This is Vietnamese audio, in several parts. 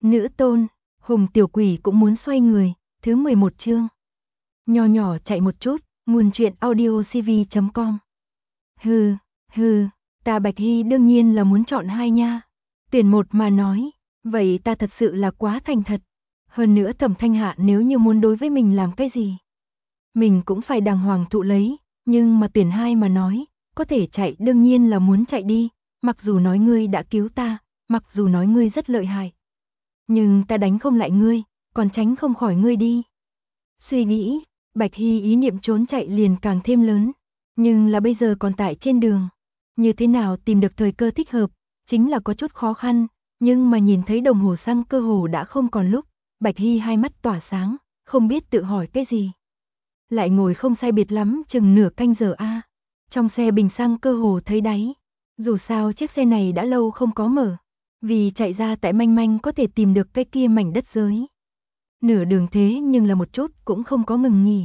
Nữ tôn, Hùng tiểu quỷ cũng muốn xoay người, thứ 11 chương. Nho nhỏ chạy một chút, nguồn truyện audiocv.com. Hừ, ta Bạch Hy đương nhiên là muốn chọn hai nha. Tuyển một mà nói, vậy ta thật sự là quá thành thật. Hơn nữa Thẩm Thanh Hạ nếu như muốn đối với mình làm cái gì, mình cũng phải đàng hoàng thụ lấy, nhưng mà tuyển hai mà nói, có thể chạy đương nhiên là muốn chạy đi, mặc dù nói ngươi đã cứu ta, mặc dù nói ngươi rất lợi hại. Nhưng ta đánh không lại ngươi, còn tránh không khỏi ngươi đi. Suy nghĩ, Bạch Hy ý niệm trốn chạy liền càng thêm lớn, nhưng là bây giờ còn tại trên đường. Như thế nào tìm được thời cơ thích hợp, chính là có chút khó khăn, nhưng mà nhìn thấy đồng hồ xăng cơ hồ đã không còn lúc, Bạch Hy hai mắt tỏa sáng, không biết tự hỏi cái gì. Lại ngồi không sai biệt lắm chừng nửa canh giờ a. Trong xe bình xăng cơ hồ thấy đáy, dù sao chiếc xe này đã lâu không có mở, vì chạy ra tại manh manh có thể tìm được cái kia mảnh đất giới. Nửa đường thế nhưng là một chút cũng không có ngừng nghỉ.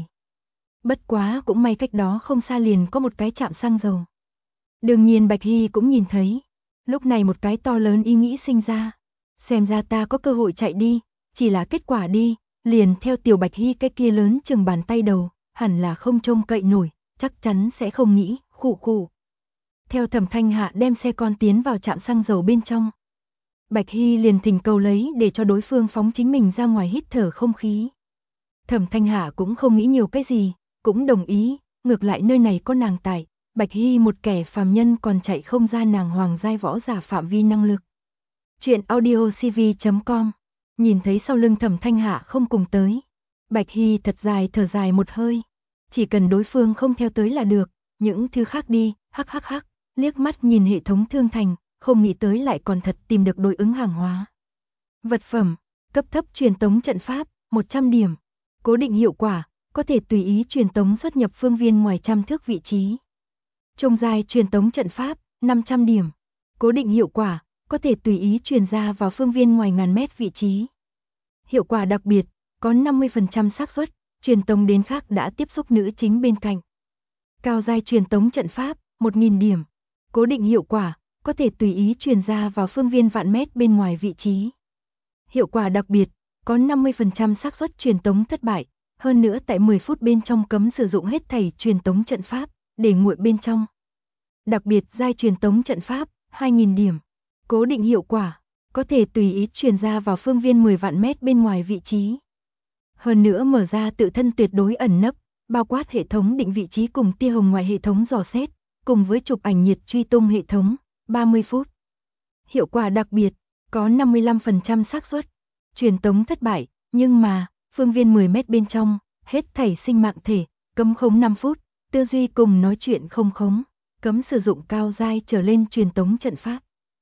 Bất quá cũng may cách đó không xa liền có một cái trạm xăng dầu. Đương nhiên Bạch Hy cũng nhìn thấy, lúc này một cái to lớn ý nghĩ sinh ra. Xem ra ta có cơ hội chạy đi, chỉ là kết quả đi, liền theo tiểu Bạch Hy cái kia lớn chừng bàn tay đầu, hẳn là không trông cậy nổi, chắc chắn sẽ không nghĩ, khụ. Theo Thẩm Thanh Hạ đem xe con tiến vào trạm xăng dầu bên trong. Bạch Hy liền thỉnh cầu lấy để cho đối phương phóng chính mình ra ngoài hít thở không khí. Thẩm Thanh Hạ cũng không nghĩ nhiều cái gì, cũng đồng ý, ngược lại nơi này có nàng tại, Bạch Hy một kẻ phàm nhân còn chạy không ra nàng hoàng giai võ giả phạm vi năng lực. Chuyện audiocv.com. Nhìn thấy sau lưng Thẩm Thanh Hạ không cùng tới, Bạch Hy thật dài thở dài một hơi, chỉ cần đối phương không theo tới là được, những thứ khác đi, hắc, liếc mắt nhìn hệ thống thương thành, không nghĩ tới lại còn thật tìm được đối ứng hàng hóa. Vật phẩm, cấp thấp truyền tống trận pháp, 100 điểm. Cố định hiệu quả, có thể tùy ý truyền tống xuất nhập phương viên ngoài trăm thước vị trí. Trung giai truyền tống trận pháp, 500 điểm. Cố định hiệu quả, có thể tùy ý truyền ra vào phương viên ngoài ngàn mét vị trí. Hiệu quả đặc biệt, có 50% xác suất truyền tống đến khác đã tiếp xúc nữ chính bên cạnh. Cao giai truyền tống trận pháp, 1000 điểm. Cố định hiệu quả, có thể tùy ý truyền ra vào phương viên vạn mét bên ngoài vị trí. Hiệu quả đặc biệt, có 50% xác suất truyền tống thất bại, hơn nữa tại 10 phút bên trong cấm sử dụng hết thảy truyền tống trận pháp, để nguội bên trong. Đặc biệt giai truyền tống trận pháp, 2000 điểm. Cố định hiệu quả, có thể tùy ý truyền ra vào phương viên 10 vạn mét bên ngoài vị trí. Hơn nữa mở ra tự thân tuyệt đối ẩn nấp, bao quát hệ thống định vị trí cùng tia hồng ngoài hệ thống dò xét, cùng với chụp ảnh nhiệt truy tung hệ thống, 30 phút. Hiệu quả đặc biệt, có 55% xác suất truyền tống thất bại, nhưng mà, phương viên 10 mét bên trong, hết thảy sinh mạng thể, cấm khống 5 phút, tư duy cùng nói chuyện không khống, cấm sử dụng cao giai trở lên truyền tống trận pháp.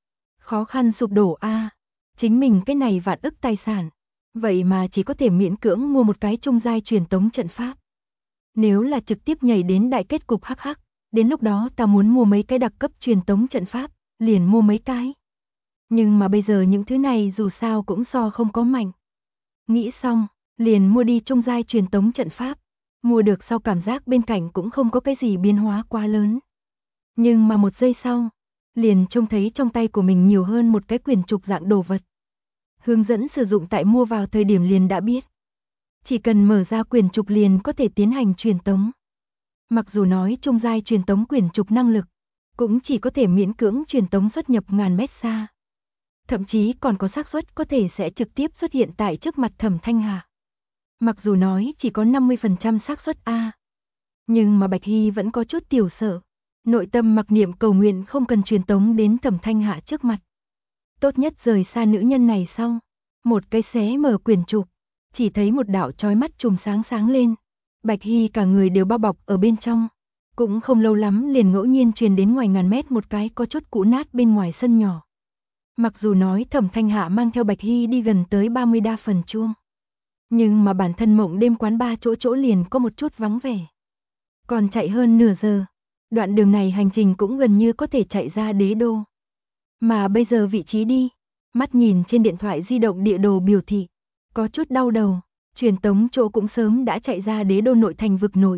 Khó khăn sụp đổ a, chính mình cái này vạn ức tài sản, vậy mà chỉ có thể miễn cưỡng mua một cái trung giai truyền tống trận pháp. Nếu là trực tiếp nhảy đến đại kết cục hắc, đến lúc đó ta muốn mua mấy cái đặc cấp truyền tống trận pháp, liền mua mấy cái. Nhưng mà bây giờ những thứ này dù sao cũng so không có mạnh. Nghĩ xong, liền mua đi trung giai truyền tống trận pháp, mua được sau cảm giác bên cạnh cũng không có cái gì biến hóa quá lớn. Nhưng mà một giây sau, liền trông thấy trong tay của mình nhiều hơn một cái quyển trục dạng đồ vật. Hướng dẫn sử dụng tại mua vào thời điểm liền đã biết. Chỉ cần mở ra quyển trục liền có thể tiến hành truyền tống. Mặc dù nói trung giai truyền tống quyển trục năng lực, cũng chỉ có thể miễn cưỡng truyền tống xuất nhập ngàn mét xa. Thậm chí còn có xác suất có thể sẽ trực tiếp xuất hiện tại trước mặt Thẩm Thanh Hạ. Mặc dù nói chỉ có 50% xác suất a, nhưng mà Bạch Hy vẫn có chút tiểu sợ. Nội tâm mặc niệm cầu nguyện không cần truyền tống đến Thẩm Thanh Hạ trước mặt. Tốt nhất rời xa nữ nhân này sau. Một cái xé mở quyển trục, chỉ thấy một đạo chói mắt chùm sáng lên. Bạch Hy cả người đều bao bọc ở bên trong. Cũng không lâu lắm liền ngẫu nhiên truyền đến ngoài ngàn mét một cái có chút cũ nát bên ngoài sân nhỏ. Mặc dù nói Thẩm Thanh Hạ mang theo Bạch Hy đi gần tới 30 đa phần chuông, nhưng mà bản thân mộng đêm quán ba chỗ liền có một chút vắng vẻ. Còn chạy hơn nửa giờ, đoạn đường này hành trình cũng gần như có thể chạy ra đế đô. Mà bây giờ vị trí đi, mắt nhìn trên điện thoại di động địa đồ biểu thị, có chút đau đầu, truyền tống chỗ cũng sớm đã chạy ra đế đô nội thành vực nội.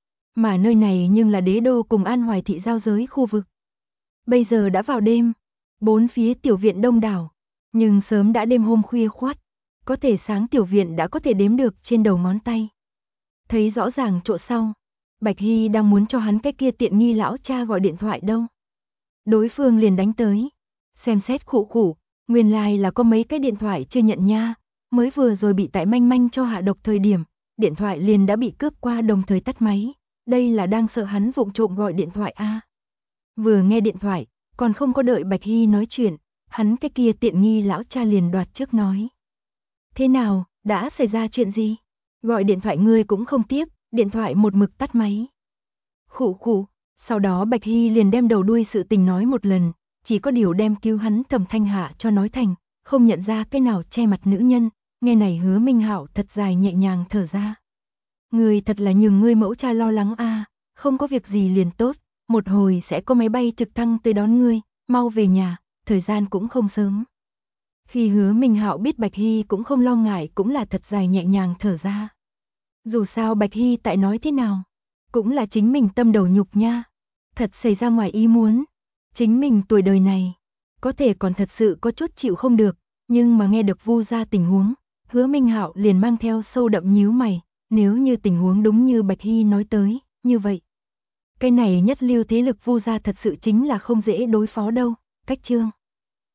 Mà nơi này nhưng là đế đô cùng An Hoài thị giao giới khu vực. Bây giờ đã vào đêm, bốn phía tiểu viện đông đảo, Nhưng sớm đã đêm hôm khuya khoắt, có thể sáng tiểu viện đã có thể đếm được trên đầu ngón tay. Thấy rõ ràng chỗ sau, Bạch Hy đang muốn cho hắn cái kia tiện nghi lão cha gọi điện thoại đâu. Đối phương liền đánh tới, xem xét khụ khụ, nguyên lai là có mấy cái điện thoại chưa nhận nha, mới vừa rồi bị tại manh manh cho hạ độc thời điểm, điện thoại liền đã bị cướp qua đồng thời tắt máy, đây là đang sợ hắn vụng trộm gọi điện thoại a. Vừa nghe điện thoại, còn không có đợi Bạch Hy nói chuyện, hắn cái kia tiện nghi lão cha liền đoạt trước nói. Thế nào, đã xảy ra chuyện gì? Gọi điện thoại ngươi cũng không tiếp, điện thoại một mực tắt máy. Khụ khụ, sau đó Bạch Hy liền đem đầu đuôi sự tình nói một lần, chỉ có điều đem cứu hắn Thẩm Thanh Hạ cho nói thành, không nhận ra cái nào che mặt nữ nhân, nghe này Hứa Minh Hạo thật dài nhẹ nhàng thở ra. Ngươi thật là nhường ngươi mẫu cha lo lắng a, không có việc gì liền tốt, một hồi sẽ có máy bay trực thăng tới đón ngươi, mau về nhà, thời gian cũng không sớm. Khi Hứa Minh Hạo biết Bạch Hy cũng không lo ngại cũng là thật dài nhẹ nhàng thở ra. Dù sao Bạch Hy tại nói thế nào, cũng là chính mình tâm đầu nhục nha. Thật xảy ra ngoài ý muốn, chính mình tuổi đời này, có thể còn thật sự có chút chịu không được, nhưng mà nghe được Vu gia tình huống, Hứa Minh Hạo liền mang theo sâu đậm nhíu mày, nếu như tình huống đúng như Bạch Hy nói tới, như vậy. Cái này nhất lưu thế lực Vu gia thật sự chính là không dễ đối phó đâu, cách chương.